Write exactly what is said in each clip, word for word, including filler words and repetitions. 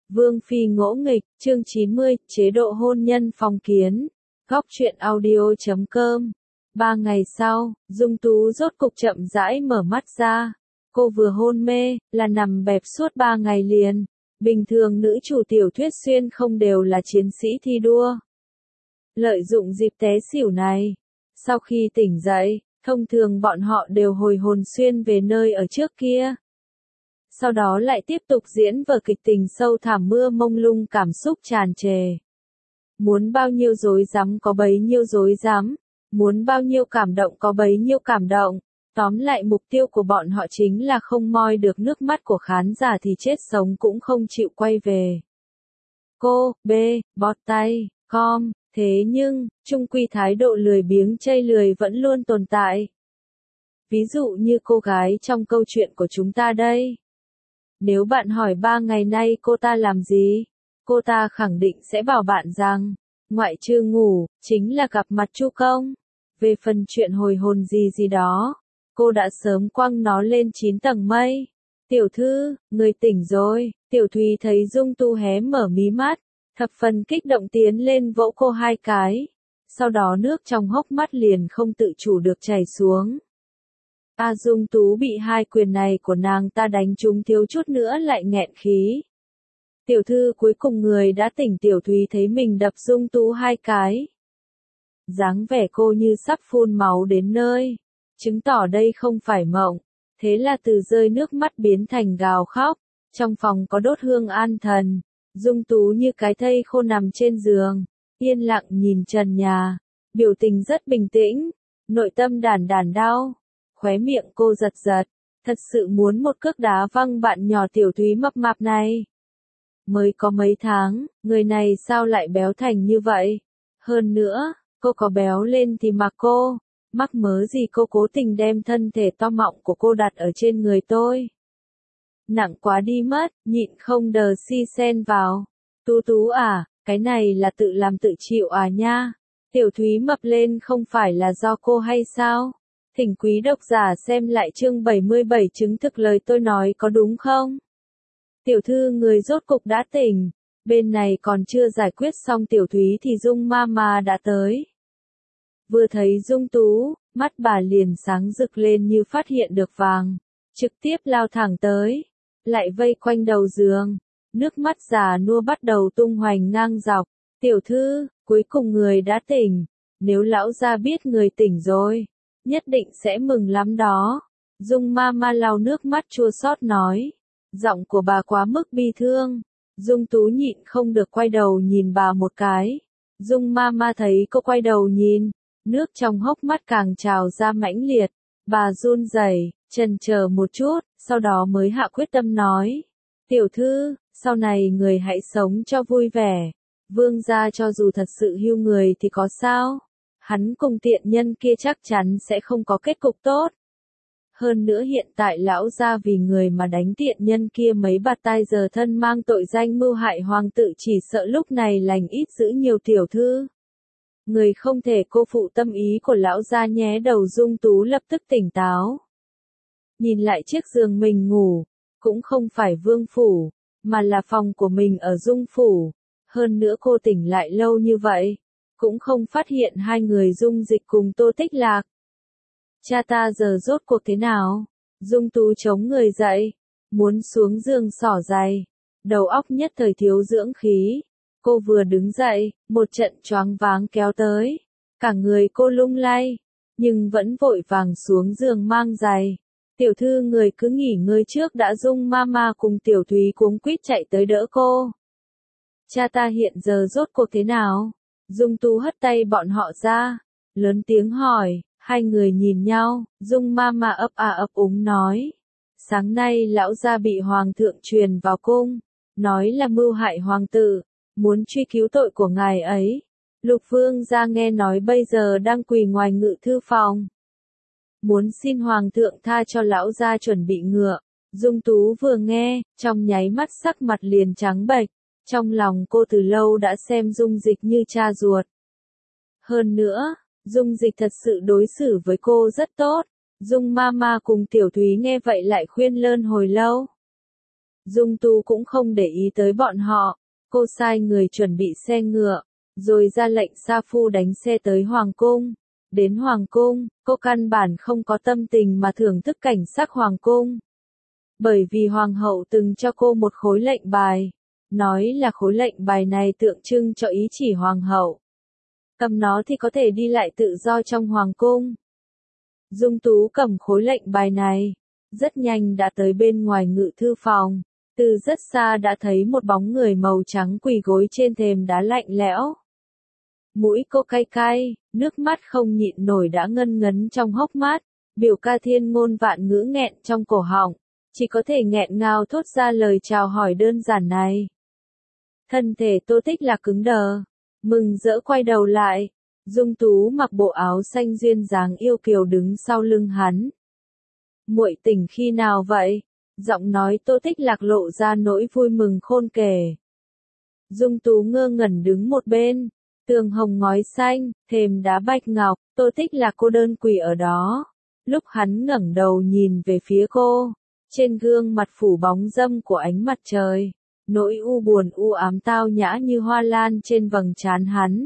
Vương phi ngỗ nghịch, chương chín mươi, chế độ hôn nhân phong kiến. Góc truyện audio chấm com. Ba ngày sau, Dung Tú rốt cục chậm rãi mở mắt ra. Cô vừa hôn mê, là nằm bẹp suốt ba ngày liền. Bình thường nữ chủ tiểu thuyết xuyên không đều là chiến sĩ thi đua. Lợi dụng dịp té xỉu này. Sau khi tỉnh dậy, thông thường bọn họ đều hồi hồn xuyên về nơi ở trước kia. Sau đó lại tiếp tục diễn vở kịch tình sâu thẳm mưa mông lung cảm xúc tràn trề. Muốn bao nhiêu dối rắm có bấy nhiêu dối rắm, muốn bao nhiêu cảm động có bấy nhiêu cảm động. Tóm lại mục tiêu của bọn họ chính là không moi được nước mắt của khán giả thì chết sống cũng không chịu quay về. Cô, B, bọt tay, com, thế nhưng, chung quy thái độ lười biếng chây lười vẫn luôn tồn tại. Ví dụ như cô gái trong câu chuyện của chúng ta đây. Nếu bạn hỏi ba ngày nay cô ta làm gì, cô ta khẳng định sẽ bảo bạn rằng, ngoại trừ ngủ, chính là gặp mặt Chu Công. Về phần chuyện hồi hồn gì gì đó, cô đã sớm quăng nó lên chín tầng mây. Tiểu thư, người tỉnh rồi. Tiểu Thúy thấy Dung Tú hé mở mí mắt, thập phần kích động tiến lên vỗ cô hai cái. Sau đó nước trong hốc mắt liền không tự chủ được chảy xuống. A Dung Tú bị hai quyền này của nàng ta đánh trúng thiếu chút nữa lại nghẹn khí. Tiểu thư cuối cùng người đã tỉnh. Tiểu Thúy thấy mình đập Dung Tú hai cái. Dáng vẻ cô như sắp phun máu đến nơi, chứng tỏ đây không phải mộng. Thế là từ rơi nước mắt biến thành gào khóc. Trong phòng có đốt hương an thần. Dung Tú như cái thây khô nằm trên giường, yên lặng nhìn trần nhà, biểu tình rất bình tĩnh, nội tâm đàn đàn đau. Khóe miệng cô giật giật, thật sự muốn một cước đá văng bạn nhỏ Tiểu Thúy mập mạp này. Mới có mấy tháng, người này sao lại béo thành như vậy? Hơn nữa, cô có béo lên thì mặc cô, mắc mớ gì cô cố tình đem thân thể to mọng của cô đặt ở trên người tôi. Nặng quá đi mất, nhịn không đờ si xen vào. Tú Tú à, cái này là tự làm tự chịu à nha. Tiểu Thúy mập lên không phải là do cô hay sao? Thỉnh quý độc giả xem lại chương bảy mươi bảy chứng thực lời tôi nói có đúng không? Tiểu thư người rốt cục đã tỉnh. Bên này còn chưa giải quyết xong Tiểu Thúy thì Dung Mama đã tới. Vừa thấy Dung Tú, mắt bà liền sáng rực lên như phát hiện được vàng. Trực tiếp lao thẳng tới. Lại vây quanh đầu giường. Nước mắt già nua bắt đầu tung hoành ngang dọc. Tiểu thư, cuối cùng người đã tỉnh. Nếu lão gia biết người tỉnh rồi, nhất định sẽ mừng lắm đó. Dung Mama lau nước mắt chua xót nói. Giọng của bà quá mức bi thương. Dung Tú nhịn không được quay đầu nhìn bà một cái. Dung Mama thấy cô quay đầu nhìn, nước trong hốc mắt càng trào ra mãnh liệt. Bà run rẩy, chần chờ một chút, sau đó mới hạ quyết tâm nói. Tiểu thư, sau này người hãy sống cho vui vẻ. Vương gia cho dù thật sự hưu người thì có sao? Hắn cùng tiện nhân kia chắc chắn sẽ không có kết cục tốt. Hơn nữa hiện tại lão gia vì người mà đánh tiện nhân kia mấy bạt tai giờ thân mang tội danh mưu hại hoàng tử, chỉ sợ lúc này lành ít giữ nhiều. Tiểu thư, người không thể cô phụ tâm ý của lão gia nhé. Đầu Dung Tú lập tức tỉnh táo. Nhìn lại chiếc giường mình ngủ, cũng không phải vương phủ, mà là phòng của mình ở Dung phủ. Hơn nữa cô tỉnh lại lâu như vậy, cũng không phát hiện hai người Dung Dịch cùng Tô Tích Lạc. Cha ta giờ rốt cuộc thế nào? Dung Tú chống người dậy, muốn xuống giường xỏ giày, đầu óc nhất thời thiếu dưỡng khí. Cô vừa đứng dậy, một trận choáng váng kéo tới, cả người cô lung lay, nhưng vẫn vội vàng xuống giường mang giày. Tiểu thư người cứ nghỉ ngơi trước đã. Dung Mama cùng Tiểu Thúy cuống quýt chạy tới đỡ cô. Cha ta hiện giờ rốt cuộc thế nào? Dung Tú hất tay bọn họ ra, lớn tiếng hỏi. Hai người nhìn nhau, Dung Mama ấp à ấp úng nói. Sáng nay lão gia bị hoàng thượng truyền vào cung, nói là mưu hại hoàng tử, muốn truy cứu tội của ngài ấy. Lục vương gia nghe nói bây giờ đang quỳ ngoài ngự thư phòng, muốn xin hoàng thượng tha cho lão gia chuẩn bị ngựa. Dung Tú vừa nghe, trong nháy mắt sắc mặt liền trắng bệch. Trong lòng cô từ lâu đã xem Dung Dịch như cha ruột. Hơn nữa, Dung Dịch thật sự đối xử với cô rất tốt. Dung Mama cùng Tiểu Thúy nghe vậy lại khuyên lơn hồi lâu. Dung Tú cũng không để ý tới bọn họ, cô sai người chuẩn bị xe ngựa, rồi ra lệnh Sa Phu đánh xe tới Hoàng Cung. Đến Hoàng Cung, cô căn bản không có tâm tình mà thưởng thức cảnh sắc Hoàng Cung. Bởi vì Hoàng hậu từng cho cô một khối lệnh bài, nói là khối lệnh bài này tượng trưng cho ý chỉ Hoàng hậu. Cầm nó thì có thể đi lại tự do trong Hoàng Cung. Dung Tú cầm khối lệnh bài này, rất nhanh đã tới bên ngoài ngự thư phòng, từ rất xa đã thấy một bóng người màu trắng quỳ gối trên thềm đá lạnh lẽo. Mũi cô cay cay, nước mắt không nhịn nổi đã ngân ngấn trong hốc mắt, biểu ca thiên ngôn vạn ngữ nghẹn trong cổ họng, chỉ có thể nghẹn ngào thốt ra lời chào hỏi đơn giản này. Thân thể Tô Tích Lạc cứng đờ, mừng rỡ quay đầu lại, Dung Tú mặc bộ áo xanh duyên dáng yêu kiều đứng sau lưng hắn. Muội tỉnh khi nào vậy? Giọng nói Tô Tích Lạc lộ ra nỗi vui mừng khôn kể. Dung Tú ngơ ngẩn đứng một bên, tường hồng ngói xanh, thềm đá bạch ngọc, Tô Tích Lạc cô đơn quỳ ở đó. Lúc hắn ngẩng đầu nhìn về phía cô, trên gương mặt phủ bóng râm của ánh mặt trời, nỗi u buồn u ám tao nhã như hoa lan trên vầng trán hắn.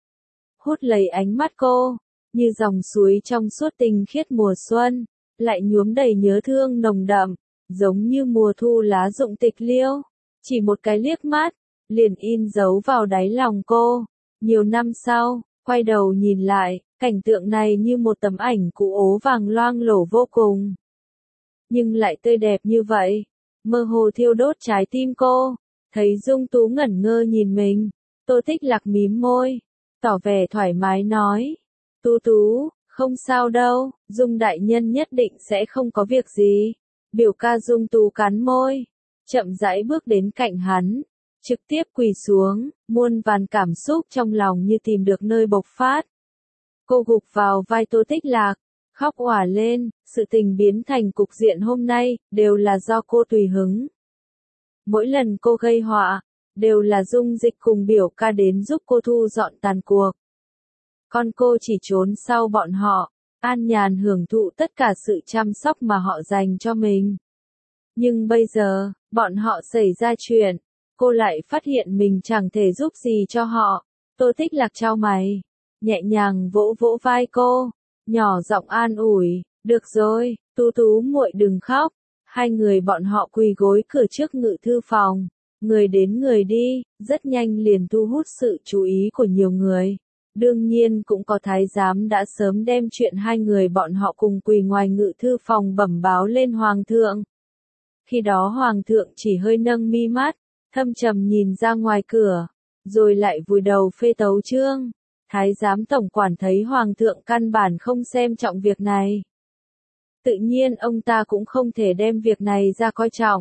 Hút lấy ánh mắt cô, như dòng suối trong suốt tinh khiết mùa xuân, lại nhuốm đầy nhớ thương nồng đậm, giống như mùa thu lá rụng tịch liêu. Chỉ một cái liếc mắt, liền in dấu vào đáy lòng cô. Nhiều năm sau, quay đầu nhìn lại, cảnh tượng này như một tấm ảnh cũ ố vàng loang lổ vô cùng. Nhưng lại tươi đẹp như vậy, mơ hồ thiêu đốt trái tim cô. Thấy Dung Tú ngẩn ngơ nhìn mình, Tô Tích Lạc mím môi, tỏ vẻ thoải mái nói. Tú Tú, không sao đâu, Dung đại nhân nhất định sẽ không có việc gì. Biểu ca Dung Tú cắn môi, chậm rãi bước đến cạnh hắn, trực tiếp quỳ xuống, muôn vàn cảm xúc trong lòng như tìm được nơi bộc phát. Cô gục vào vai Tô Tích Lạc, khóc òa lên, sự tình biến thành cục diện hôm nay, đều là do cô tùy hứng. Mỗi lần cô gây họa, đều là Dung Dịch cùng biểu ca đến giúp cô thu dọn tàn cuộc. Còn cô chỉ trốn sau bọn họ, an nhàn hưởng thụ tất cả sự chăm sóc mà họ dành cho mình. Nhưng bây giờ, bọn họ xảy ra chuyện, cô lại phát hiện mình chẳng thể giúp gì cho họ. Tô Tích Lạc chau mày, nhẹ nhàng vỗ vỗ vai cô, nhỏ giọng an ủi, được rồi, Tú Tú muội đừng khóc. Hai người bọn họ quỳ gối cửa trước ngự thư phòng, người đến người đi, rất nhanh liền thu hút sự chú ý của nhiều người. Đương nhiên cũng có thái giám đã sớm đem chuyện hai người bọn họ cùng quỳ ngoài ngự thư phòng bẩm báo lên hoàng thượng. Khi đó hoàng thượng chỉ hơi nâng mi mắt, thâm trầm nhìn ra ngoài cửa, rồi lại vùi đầu phê tấu chương. Thái giám tổng quản thấy hoàng thượng căn bản không xem trọng việc này. Tự nhiên ông ta cũng không thể đem việc này ra coi trọng.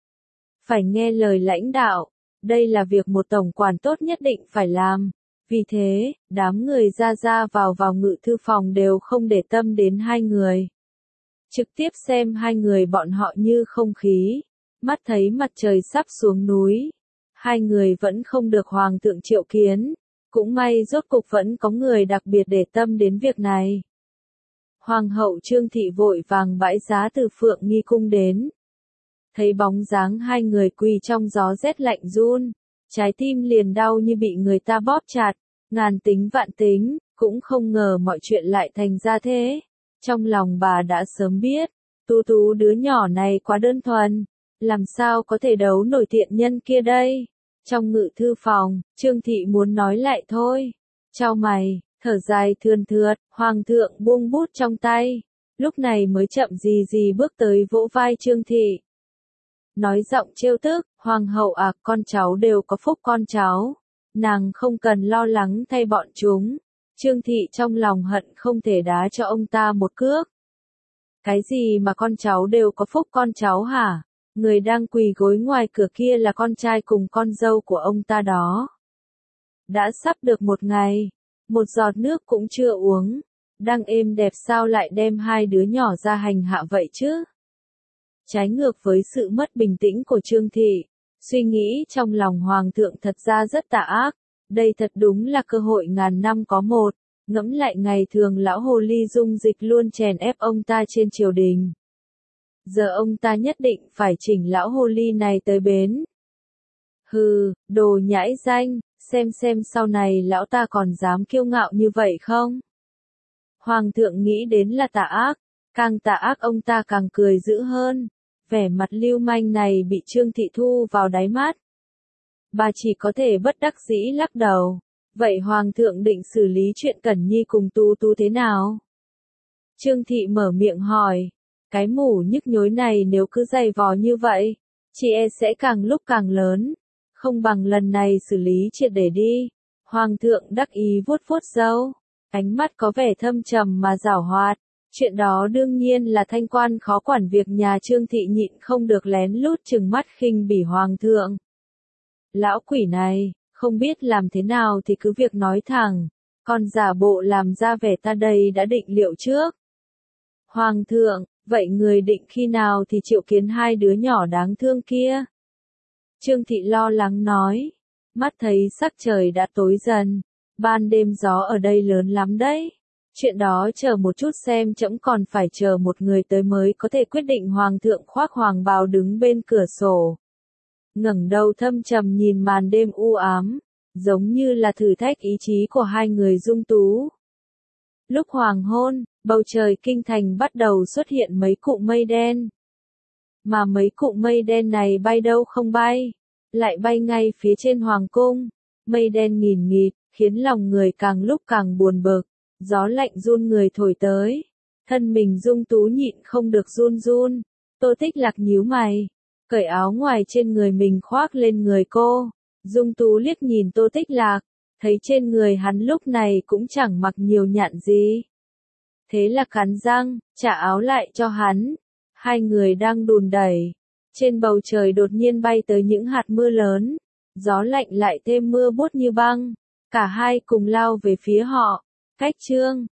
Phải nghe lời lãnh đạo, đây là việc một tổng quản tốt nhất định phải làm. Vì thế, đám người ra ra vào vào ngự thư phòng đều không để tâm đến hai người. Trực tiếp xem hai người bọn họ như không khí. Mắt thấy mặt trời sắp xuống núi. Hai người vẫn không được hoàng thượng triệu kiến. Cũng may rốt cục vẫn có người đặc biệt để tâm đến việc này. Hoàng hậu Trương Thị vội vàng bãi giá từ Phượng Nghi Cung đến. Thấy bóng dáng hai người quỳ trong gió rét lạnh run, trái tim liền đau như bị người ta bóp chặt, ngàn tính vạn tính, cũng không ngờ mọi chuyện lại thành ra thế. Trong lòng bà đã sớm biết, Tú Tú đứa nhỏ này quá đơn thuần, làm sao có thể đấu nổi tiện nhân kia đây. Trong ngự thư phòng, Trương Thị muốn nói lại thôi, chau mày, thở dài thườn thượt, hoàng thượng buông bút trong tay, lúc này mới chậm gì gì bước tới vỗ vai Trương Thị. Nói giọng trêu tức, hoàng hậu à, con cháu đều có phúc con cháu, nàng không cần lo lắng thay bọn chúng. Trương Thị trong lòng hận không thể đá cho ông ta một cước. Cái gì mà con cháu đều có phúc con cháu hả? Người đang quỳ gối ngoài cửa kia là con trai cùng con dâu của ông ta đó. Đã sắp được một ngày, một giọt nước cũng chưa uống, đang êm đẹp sao lại đem hai đứa nhỏ ra hành hạ vậy chứ? Trái ngược với sự mất bình tĩnh của Trương Thị, suy nghĩ trong lòng hoàng thượng thật ra rất tà ác, đây thật đúng là cơ hội ngàn năm có một, ngẫm lại ngày thường lão hồ ly Dung Dịch luôn chèn ép ông ta trên triều đình. giờ ông ta nhất định phải chỉnh lão hồ ly này tới bến. Hừ, đồ nhãi danh, xem xem sau này lão ta còn dám kiêu ngạo như vậy không? Hoàng thượng nghĩ đến là tà ác, càng tà ác ông ta càng cười dữ hơn, vẻ mặt lưu manh này bị Trương Thị thu vào đáy mắt. Bà chỉ có thể bất đắc dĩ lắc đầu, vậy Hoàng thượng định xử lý chuyện Cẩn Nhi cùng Tu Tu thế nào? Trương Thị mở miệng hỏi, cái mủ nhức nhối này nếu cứ dày vò như vậy, chị e sẽ càng lúc càng lớn, không bằng lần này xử lý triệt để đi. Hoàng thượng đắc ý vuốt vuốt râu, ánh mắt có vẻ thâm trầm mà giảo hoạt, chuyện đó đương nhiên là thanh quan khó quản việc nhà Trương Thị nhịn không được lén lút trừng mắt khinh bỉ Hoàng thượng. Lão quỷ này, không biết làm thế nào thì cứ việc nói thẳng, còn giả bộ làm ra vẻ ta đây đã định liệu trước. Hoàng thượng, vậy người định khi nào thì triệu kiến hai đứa nhỏ đáng thương kia? Trương Thị lo lắng nói, mắt thấy sắc trời đã tối dần, ban đêm gió ở đây lớn lắm đấy. Chuyện đó chờ một chút xem, trẫm còn phải chờ một người tới mới có thể quyết định. Hoàng thượng khoác hoàng bào đứng bên cửa sổ, ngẩng đầu thâm trầm nhìn màn đêm u ám, giống như là thử thách ý chí của hai người Dung Tú. Lúc hoàng hôn, bầu trời kinh thành bắt đầu xuất hiện mấy cụm mây đen. Mà mấy cụm mây đen này bay đâu không bay, lại bay ngay phía trên hoàng cung. Mây đen nghìn nghịt, khiến lòng người càng lúc càng buồn bực, gió lạnh run người thổi tới. Thân mình Dung Tú nhịn không được run run. Tô Tích Lạc nhíu mày, cởi áo ngoài trên người mình khoác lên người cô. Dung Tú liếc nhìn Tô Tích Lạc, thấy trên người hắn lúc này cũng chẳng mặc nhiều nhạn gì. Thế là cắn răng, trả áo lại cho hắn. Hai người đang đùn đẩy, trên bầu trời đột nhiên bay tới những hạt mưa lớn, gió lạnh lại thêm mưa buốt như băng, cả hai cùng lao về phía họ. Cách Trương